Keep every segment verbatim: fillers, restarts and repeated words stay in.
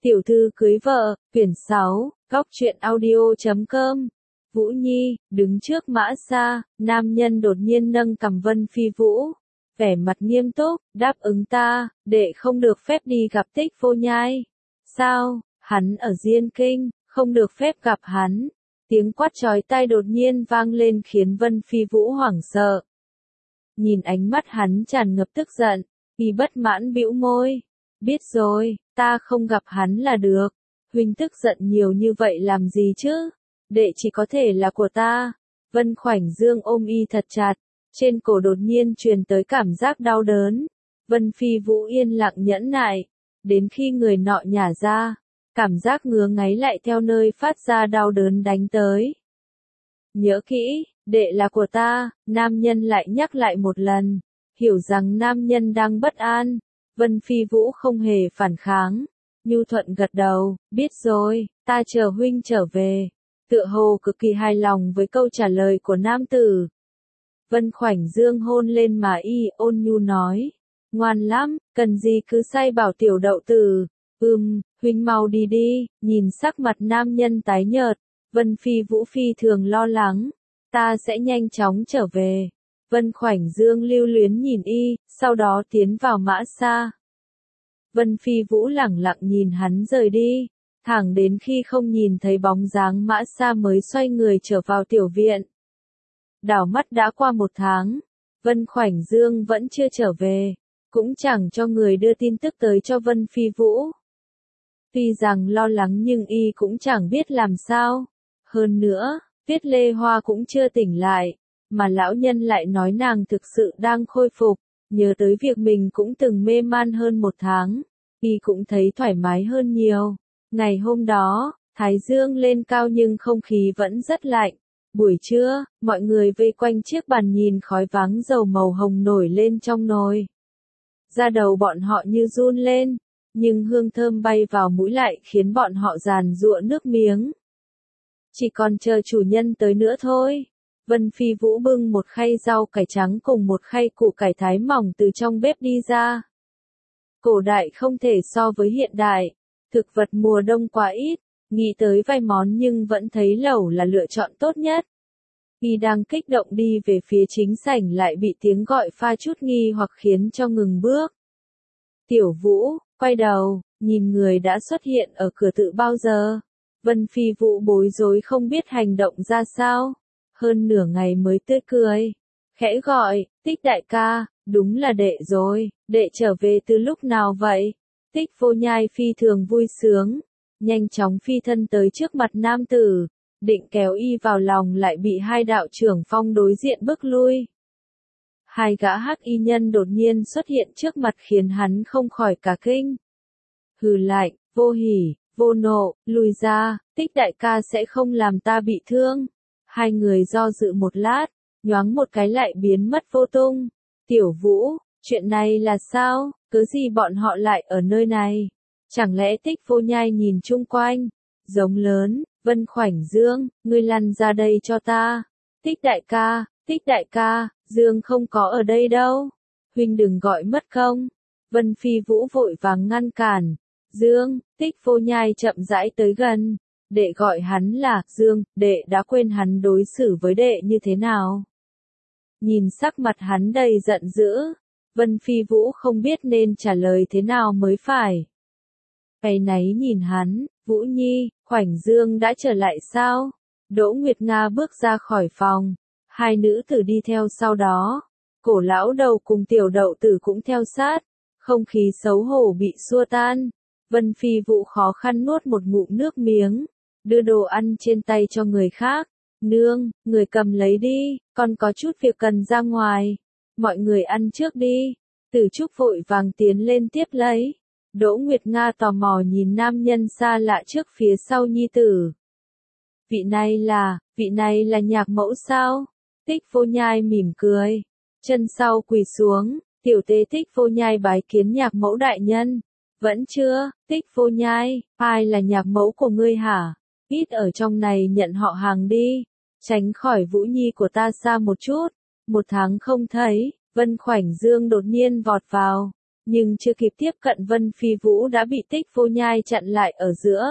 Tiểu thư cưới vợ, quyển sáu, góc truyện audio chấm com. Vũ Nhi, đứng trước mã xa, nam nhân đột nhiên nâng cằm Vân Phi Vũ. Vẻ mặt nghiêm túc, đáp ứng ta, đệ không được phép đi gặp Tích Vô Nhai. Sao, hắn ở Diên Kinh, không được phép gặp hắn. Tiếng quát chói tai đột nhiên vang lên khiến Vân Phi Vũ hoảng sợ. Nhìn ánh mắt hắn tràn ngập tức giận, y bất mãn bĩu môi. Biết rồi, ta không gặp hắn là được. Huynh tức giận nhiều như vậy làm gì chứ? Đệ chỉ có thể là của ta. Vân Khoảnh Dương ôm y thật chặt, trên cổ đột nhiên truyền tới cảm giác đau đớn. Vân Phi Vũ yên lặng nhẫn nại, đến khi người nọ nhả ra, cảm giác ngứa ngáy lại theo nơi phát ra đau đớn đánh tới. Nhớ kỹ, đệ là của ta, nam nhân lại nhắc lại một lần, hiểu rằng nam nhân đang bất an. Vân Phi Vũ không hề phản kháng, nhu thuận gật đầu, biết rồi, ta chờ huynh trở về. Tựa hồ cực kỳ hài lòng với câu trả lời của nam tử. Vân Khoảnh Dương hôn lên má y, ôn nhu nói, ngoan lắm, cần gì cứ say bảo tiểu đậu tử. Ừm, huynh mau đi đi. Nhìn sắc mặt nam nhân tái nhợt, Vân Phi Vũ phi thường lo lắng, ta sẽ nhanh chóng trở về. Vân Khoảnh Dương lưu luyến nhìn y, sau đó tiến vào mã xa. Vân Phi Vũ lẳng lặng nhìn hắn rời đi, thẳng đến khi không nhìn thấy bóng dáng mã xa mới xoay người trở vào tiểu viện. Đảo mắt đã qua một tháng, Vân Khoảnh Dương vẫn chưa trở về, cũng chẳng cho người đưa tin tức tới cho Vân Phi Vũ. Tuy rằng lo lắng nhưng y cũng chẳng biết làm sao. Hơn nữa, Tiết Lê Hoa cũng chưa tỉnh lại, mà lão nhân lại nói nàng thực sự đang khôi phục, nhớ tới việc mình cũng từng mê man hơn một tháng, y cũng thấy thoải mái hơn nhiều. Ngày hôm đó, thái dương lên cao nhưng không khí vẫn rất lạnh. Buổi trưa, mọi người vây quanh chiếc bàn nhìn khói váng dầu màu hồng nổi lên trong nồi. Da đầu bọn họ như run lên, nhưng hương thơm bay vào mũi lại khiến bọn họ giàn giụa nước miếng. Chỉ còn chờ chủ nhân tới nữa thôi. Vân Phi Vũ bưng một khay rau cải trắng cùng một khay củ cải thái mỏng từ trong bếp đi ra. Cổ đại không thể so với hiện đại, thực vật mùa đông quá ít, nghĩ tới vài món nhưng vẫn thấy lẩu là lựa chọn tốt nhất. Y đang kích động đi về phía chính sảnh lại bị tiếng gọi pha chút nghi hoặc khiến cho ngừng bước. Tiểu Vũ, quay đầu, nhìn người đã xuất hiện ở cửa tự bao giờ. Vân Phi Vũ bối rối không biết hành động ra sao. Hơn nửa ngày mới tươi cười, khẽ gọi, Tích đại ca, đúng là đệ rồi, đệ trở về từ lúc nào vậy? Tích Vô Nhai phi thường vui sướng, nhanh chóng phi thân tới trước mặt nam tử, định kéo y vào lòng lại bị hai đạo trưởng phong đối diện bức lui. Hai gã hắc y nhân đột nhiên xuất hiện trước mặt khiến hắn không khỏi cả kinh. Hừ lạnh, vô hỉ, vô nộ, lùi ra, Tích đại ca sẽ không làm ta bị thương. Hai người do dự một lát, nhoáng một cái lại biến mất vô tung. Tiểu Vũ, chuyện này là sao? Cớ gì bọn họ lại ở nơi này? Chẳng lẽ Tích Vô Nhai nhìn chung quanh, giống lớn, Vân Khoảnh Dương, ngươi lăn ra đây cho ta. Tích đại ca, Tích đại ca, Dương không có ở đây đâu. Huynh đừng gọi mất công. Vân Phi Vũ vội vàng ngăn cản. Dương, Tích Vô Nhai chậm rãi tới gần. Đệ gọi hắn là Dương, đệ đã quên hắn đối xử với đệ như thế nào. Nhìn sắc mặt hắn đầy giận dữ, Vân Phi Vũ không biết nên trả lời thế nào mới phải. Áy náy nhìn hắn, Vũ Nhi, Khoảnh Dương đã trở lại sao? Đỗ Nguyệt Nga bước ra khỏi phòng, hai nữ tử đi theo sau đó. Cổ lão đầu cùng tiểu đậu tử cũng theo sát, không khí xấu hổ bị xua tan. Vân Phi Vũ khó khăn nuốt một ngụm nước miếng, đưa đồ ăn trên tay cho người khác. Nương, người cầm lấy đi, con có chút việc cần ra ngoài. Mọi người ăn trước đi. Tử Trúc vội vàng tiến lên tiếp lấy. Đỗ Nguyệt Nga tò mò nhìn nam nhân xa lạ trước phía sau nhi tử. Vị này là, vị này là nhạc mẫu sao? Tích Vô Nhai mỉm cười. Chân sau quỳ xuống, tiểu tế Tích Vô Nhai bái kiến nhạc mẫu đại nhân. Vẫn chưa, Tích Vô Nhai, ai là nhạc mẫu của ngươi hả? Ít ở trong này nhận họ hàng đi, tránh khỏi Vũ Nhi của ta xa một chút. Một tháng không thấy, Vân Khoảnh Dương đột nhiên vọt vào. nhưng chưa kịp tiếp cận Vân Phi Vũ đã bị Tích Vô Nhai chặn lại ở giữa.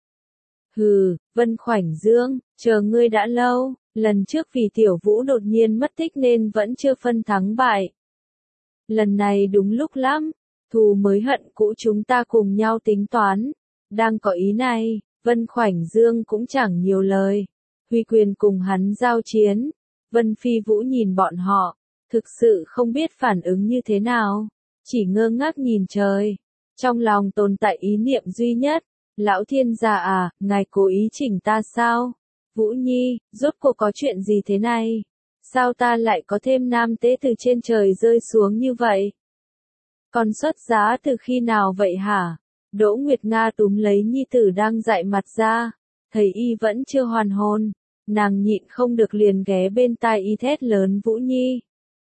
Hừ, Vân Khoảnh Dương, chờ ngươi đã lâu, lần trước vì Tiểu Vũ đột nhiên mất tích nên vẫn chưa phân thắng bại. Lần này đúng lúc lắm, thù mới hận cũ chúng ta cùng nhau tính toán. Đang có ý này, Vân Khoảnh Dương cũng chẳng nhiều lời. Huy Quyền cùng hắn giao chiến. Vân Phi Vũ nhìn bọn họ, thực sự không biết phản ứng như thế nào, chỉ ngơ ngác nhìn trời. Trong lòng tồn tại ý niệm duy nhất, lão thiên gia à, ngài cố ý chỉnh ta sao? Vũ Nhi, rốt cuộc có chuyện gì thế này? Sao ta lại có thêm nam tế từ trên trời rơi xuống như vậy? Còn xuất giá từ khi nào vậy hả? Đỗ Nguyệt Nga túm lấy nhi tử đang dại mặt ra, thấy y vẫn chưa hoàn hồn, nàng nhịn không được liền ghé bên tai y thét lớn Vũ Nhi.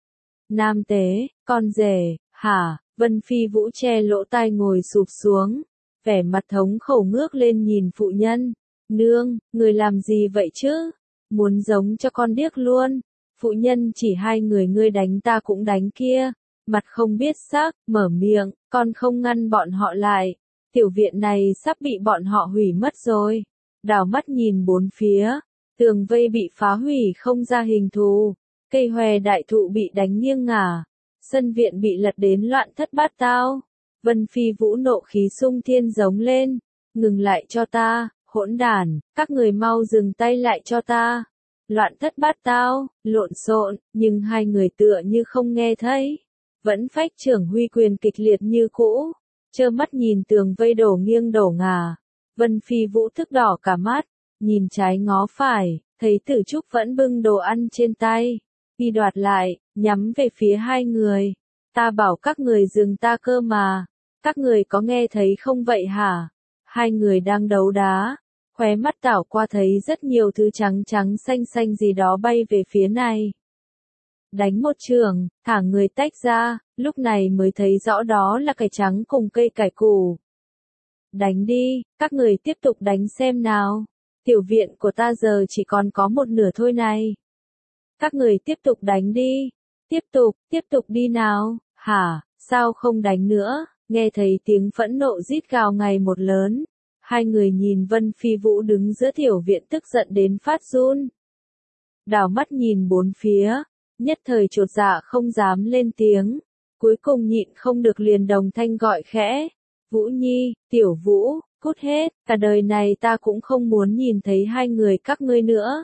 Nam tế, con rể, hả? Vân Phi Vũ che lỗ tai ngồi sụp xuống, vẻ mặt thống khổ ngước lên nhìn phụ nhân. Nương, người làm gì vậy chứ? Muốn giống cho con điếc luôn. Phụ nhân chỉ hai người ngươi đánh ta cũng đánh kia. Mặt không biết sắc, mở miệng, con không ngăn bọn họ lại. Tiểu viện này sắp bị bọn họ hủy mất rồi. Đảo mắt nhìn bốn phía, tường vây bị phá hủy không ra hình thù. Cây hòe đại thụ bị đánh nghiêng ngả. Sân viện bị lật đến loạn thất bát tao. Vân Phi Vũ nộ khí sung thiên giống lên. Ngừng lại cho ta, hỗn đản, các người mau dừng tay lại cho ta. Loạn thất bát tao, lộn xộn, nhưng hai người tựa như không nghe thấy. Vẫn phách trưởng Huy Quyền kịch liệt như cũ. Trơ mắt nhìn tường vây đổ nghiêng đổ ngả. Vân Phi Vũ thức đỏ cả mắt. Nhìn trái ngó phải, thấy Tử Trúc vẫn bưng đồ ăn trên tay. Y đoạt lại, nhắm về phía hai người. Ta bảo các người dừng ta cơ mà. Các người có nghe thấy không vậy hả? Hai người đang đấu đá. Khóe mắt đảo qua thấy rất nhiều thứ trắng trắng xanh xanh gì đó bay về phía này. Đánh một trường, thả người tách ra, lúc này mới thấy rõ đó là cải trắng cùng cây cải củ. Đánh đi, các người tiếp tục đánh xem nào. Tiểu viện của ta giờ chỉ còn có một nửa thôi này. Các người tiếp tục đánh đi. Tiếp tục, tiếp tục đi nào. Hả, sao không đánh nữa? Nghe thấy tiếng phẫn nộ rít gào ngày một lớn. Hai người nhìn Vân Phi Vũ đứng giữa tiểu viện tức giận đến phát run. Đảo mắt nhìn bốn phía, nhất thời chột dạ không dám lên tiếng. Cuối cùng nhịn không được liền đồng thanh gọi khẽ. Vũ Nhi, Tiểu Vũ, cút hết, cả đời này ta cũng không muốn nhìn thấy hai người các ngươi nữa.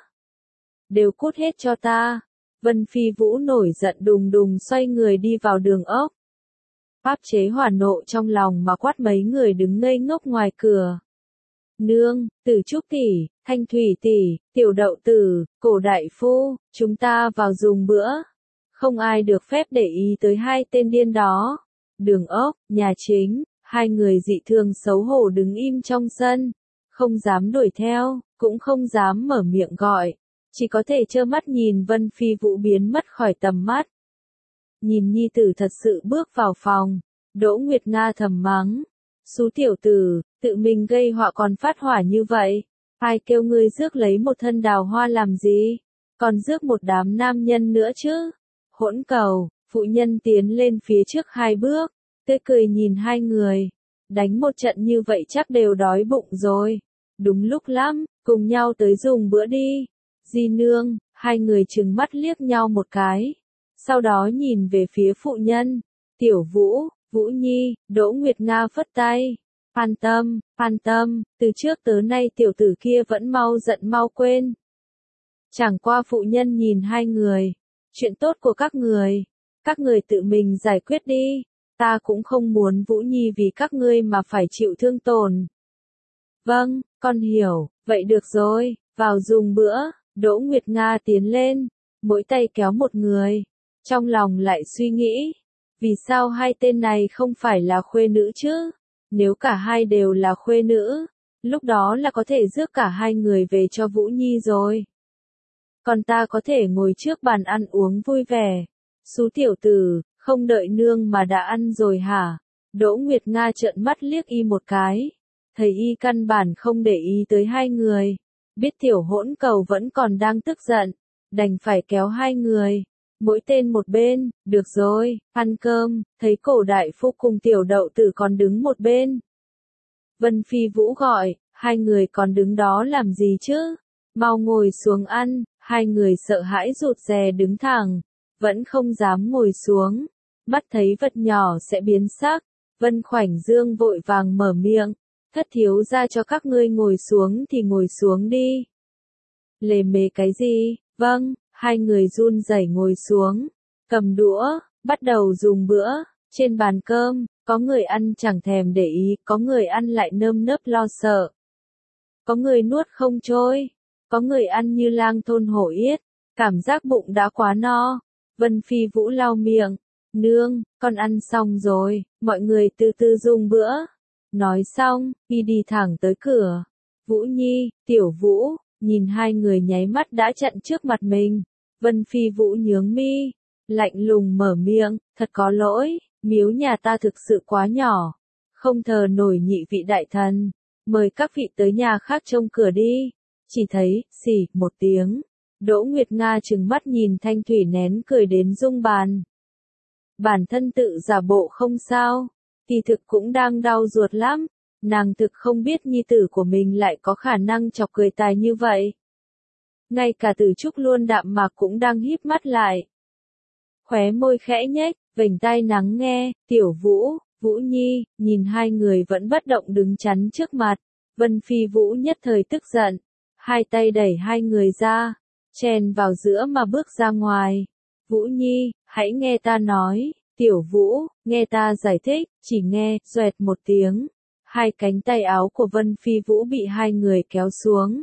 Đều cút hết cho ta. Vân Phi Vũ nổi giận đùng đùng xoay người đi vào đường ốc. Áp chế hỏa nộ trong lòng mà quát mấy người đứng ngây ngốc ngoài cửa. Nương, Tử Trúc tỷ, Thanh Thủy tỷ, Tiểu Đậu tử, Cổ đại phu, chúng ta vào dùng bữa. Không ai được phép để ý tới hai tên điên đó. Đường ốc, nhà chính, hai người dị thường xấu hổ đứng im trong sân, không dám đuổi theo, cũng không dám mở miệng gọi, chỉ có thể trơ mắt nhìn Vân Phi Vũ biến mất khỏi tầm mắt. Nhìn nhi tử thật sự bước vào phòng, Đỗ Nguyệt Nga thầm mắng. Xú tiểu tử, tự mình gây họa còn phát hỏa như vậy. Ai kêu ngươi rước lấy một thân đào hoa làm gì? Còn rước một đám nam nhân nữa chứ? Hỗn cầu, phụ nhân tiến lên phía trước hai bước, tươi cười nhìn hai người. Đánh một trận như vậy chắc đều đói bụng rồi. Đúng lúc lắm, cùng nhau tới dùng bữa đi. Di nương, hai người trừng mắt liếc nhau một cái. Sau đó nhìn về phía phụ nhân. Tiểu Vũ, Vũ Nhi, Đỗ Nguyệt Nga phất tay. An tâm, an tâm, từ trước tới nay tiểu tử kia vẫn mau giận mau quên. Chẳng qua phụ nhân nhìn hai người. Chuyện tốt của các người, các người tự mình giải quyết đi. Ta cũng không muốn Vũ Nhi vì các ngươi mà phải chịu thương tổn. Vâng, con hiểu, vậy được rồi, vào dùng bữa. Đỗ Nguyệt Nga tiến lên, mỗi tay kéo một người. Trong lòng lại suy nghĩ, vì sao hai tên này không phải là khuê nữ chứ? Nếu cả hai đều là khuê nữ, lúc đó là có thể rước cả hai người về cho Vũ Nhi rồi. Còn ta có thể ngồi trước bàn ăn uống vui vẻ. Xú tiểu tử, không đợi nương mà đã ăn rồi hả? Đỗ Nguyệt Nga trợn mắt liếc y một cái. Thấy y căn bản không để ý tới hai người. Biết tiểu hỗn cầu vẫn còn đang tức giận, đành phải kéo hai người. Mỗi tên một bên, được rồi, ăn cơm, thấy cổ đại phu cùng tiểu đậu tử còn đứng một bên. Vân Phi Vũ gọi, hai người còn đứng đó làm gì chứ? Mau ngồi xuống ăn, hai người sợ hãi rụt rè đứng thẳng, vẫn không dám ngồi xuống. Mắt thấy vật nhỏ sẽ biến sắc, Vân Khoảnh Dương vội vàng mở miệng, thất thiếu ra cho các ngươi ngồi xuống thì ngồi xuống đi. Lề mề cái gì? Vâng, hai người run rẩy ngồi xuống, cầm đũa, bắt đầu dùng bữa. Trên bàn cơm, có người ăn chẳng thèm để ý, có người ăn lại nơm nớp lo sợ. Có người nuốt không trôi, có người ăn như lang thôn hổ yết, cảm giác bụng đã quá no. Vân Phi Vũ lau miệng, nương, con ăn xong rồi, mọi người từ từ dùng bữa. Nói xong, y đi thẳng tới cửa. Vũ Nhi, Tiểu Vũ, nhìn hai người nháy mắt đã chặn trước mặt mình. Vân Phi Vũ nhướng mi, lạnh lùng mở miệng, thật có lỗi, miếu nhà ta thực sự quá nhỏ, không thờ nổi nhị vị đại thần, mời các vị tới nhà khác trông cửa đi. Chỉ thấy, xì, một tiếng, Đỗ Nguyệt Nga trừng mắt nhìn Thanh Thủy nén cười đến rung bàn. Bản thân tự giả bộ không sao, kỳ thực cũng đang đau ruột lắm, nàng thực không biết nhi tử của mình lại có khả năng chọc cười tài như vậy. Ngay cả Tử Trúc luôn đạm mạc cũng đang híp mắt lại. Khóe môi khẽ nhếch, vểnh tai lắng nghe, Tiểu Vũ, Vũ Nhi, nhìn hai người vẫn bất động đứng chắn trước mặt. Vân Phi Vũ nhất thời tức giận, hai tay đẩy hai người ra, chen vào giữa mà bước ra ngoài. Vũ Nhi, hãy nghe ta nói, Tiểu Vũ, nghe ta giải thích, chỉ nghe, xoẹt một tiếng. Hai cánh tay áo của Vân Phi Vũ bị hai người kéo xuống.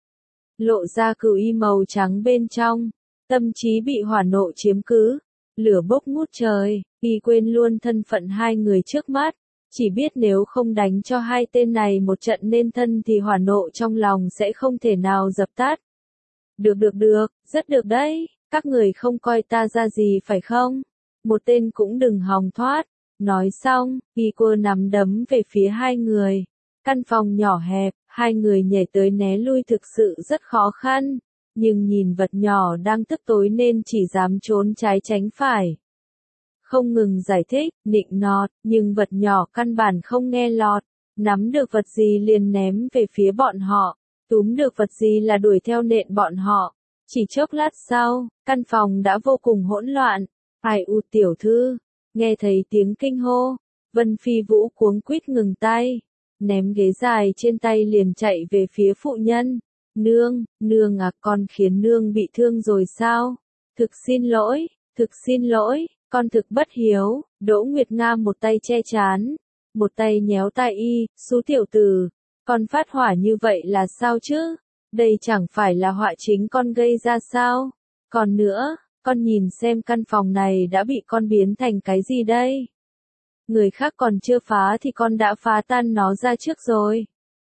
Lộ ra cửu y màu trắng bên trong, tâm trí bị hỏa nộ chiếm cứ, lửa bốc ngút trời, y quên luôn thân phận hai người trước mắt, chỉ biết nếu không đánh cho hai tên này một trận nên thân thì hỏa nộ trong lòng sẽ không thể nào dập tắt. Được được được, rất được đấy, các người không coi ta ra gì phải không? Một tên cũng đừng hòng thoát. Nói xong, y cô nắm đấm về phía hai người. Căn phòng nhỏ hẹp, hai người nhảy tới né lui thực sự rất khó khăn, nhưng nhìn vật nhỏ đang tức tối nên chỉ dám trốn trái tránh phải. Không ngừng giải thích, nịnh nọt, nhưng vật nhỏ căn bản không nghe lọt, nắm được vật gì liền ném về phía bọn họ, túm được vật gì là đuổi theo nện bọn họ. Chỉ chốc lát sau, căn phòng đã vô cùng hỗn loạn. Ai u tiểu thư, nghe thấy tiếng kinh hô, Vân Phi Vũ cuống quýt ngừng tay, ném ghế dài trên tay liền chạy về phía phụ nhân. Nương, nương à, con khiến nương bị thương rồi sao? Thực xin lỗi, thực xin lỗi, con thực bất hiếu. Đỗ Nguyệt Nga một tay che chán, một tay nhéo tai y, xú tiểu tử, con phát hỏa như vậy là sao chứ? Đây chẳng phải là họa chính con gây ra sao? Còn nữa, con nhìn xem căn phòng này đã bị con biến thành cái gì đây? Người khác còn chưa phá thì con đã phá tan nó ra trước rồi.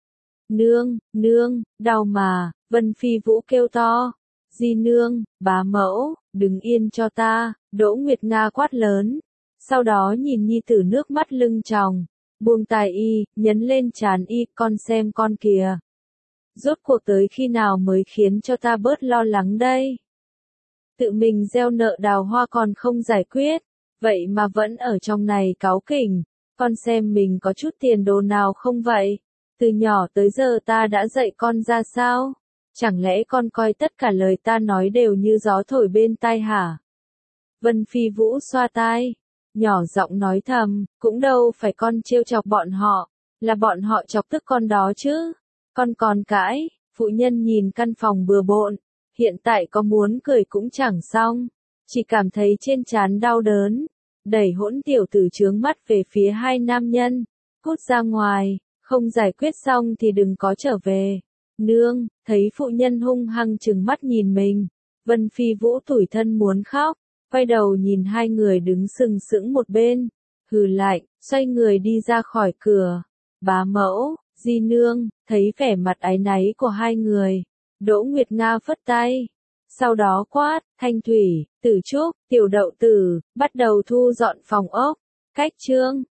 Nương, nương, đau mà, Vân Phi Vũ kêu to. Di nương, bá mẫu, đứng yên cho ta, Đỗ Nguyệt Nga quát lớn. Sau đó nhìn nhi tử nước mắt lưng tròng, buông tài y, nhấn lên trán y, con xem con kìa. Rốt cuộc tới khi nào mới khiến cho ta bớt lo lắng đây? Tự mình gieo nợ đào hoa còn không giải quyết, vậy mà vẫn ở trong này cáu kỉnh, con xem mình có chút tiền đồ nào không vậy? Từ nhỏ tới giờ ta đã dạy con ra sao? Chẳng lẽ con coi tất cả lời ta nói đều như gió thổi bên tai hả? Vân Phi Vũ xoa tai, nhỏ giọng nói thầm, cũng đâu phải con trêu chọc bọn họ, là bọn họ chọc tức con đó chứ. Con còn cãi, phụ nhân nhìn căn phòng bừa bộn, hiện tại có muốn cười cũng chẳng xong, chỉ cảm thấy trên trán đau đớn, đẩy hỗn tiểu tử trướng mắt về phía hai nam nhân, cút ra ngoài, không giải quyết xong thì đừng có trở về. Nương, thấy phụ nhân hung hăng trừng mắt nhìn mình, Vân Phi Vũ tủi thân muốn khóc, quay đầu nhìn hai người đứng sừng sững một bên, hừ lạnh, xoay người đi ra khỏi cửa. Bá mẫu, Di nương, thấy vẻ mặt áy náy của hai người, Đỗ Nguyệt Nga phất tay. Sau đó quát, Thanh Thủy, Tử Trúc, Tiểu Đậu Tử, bắt đầu thu dọn phòng ốc. Cách chương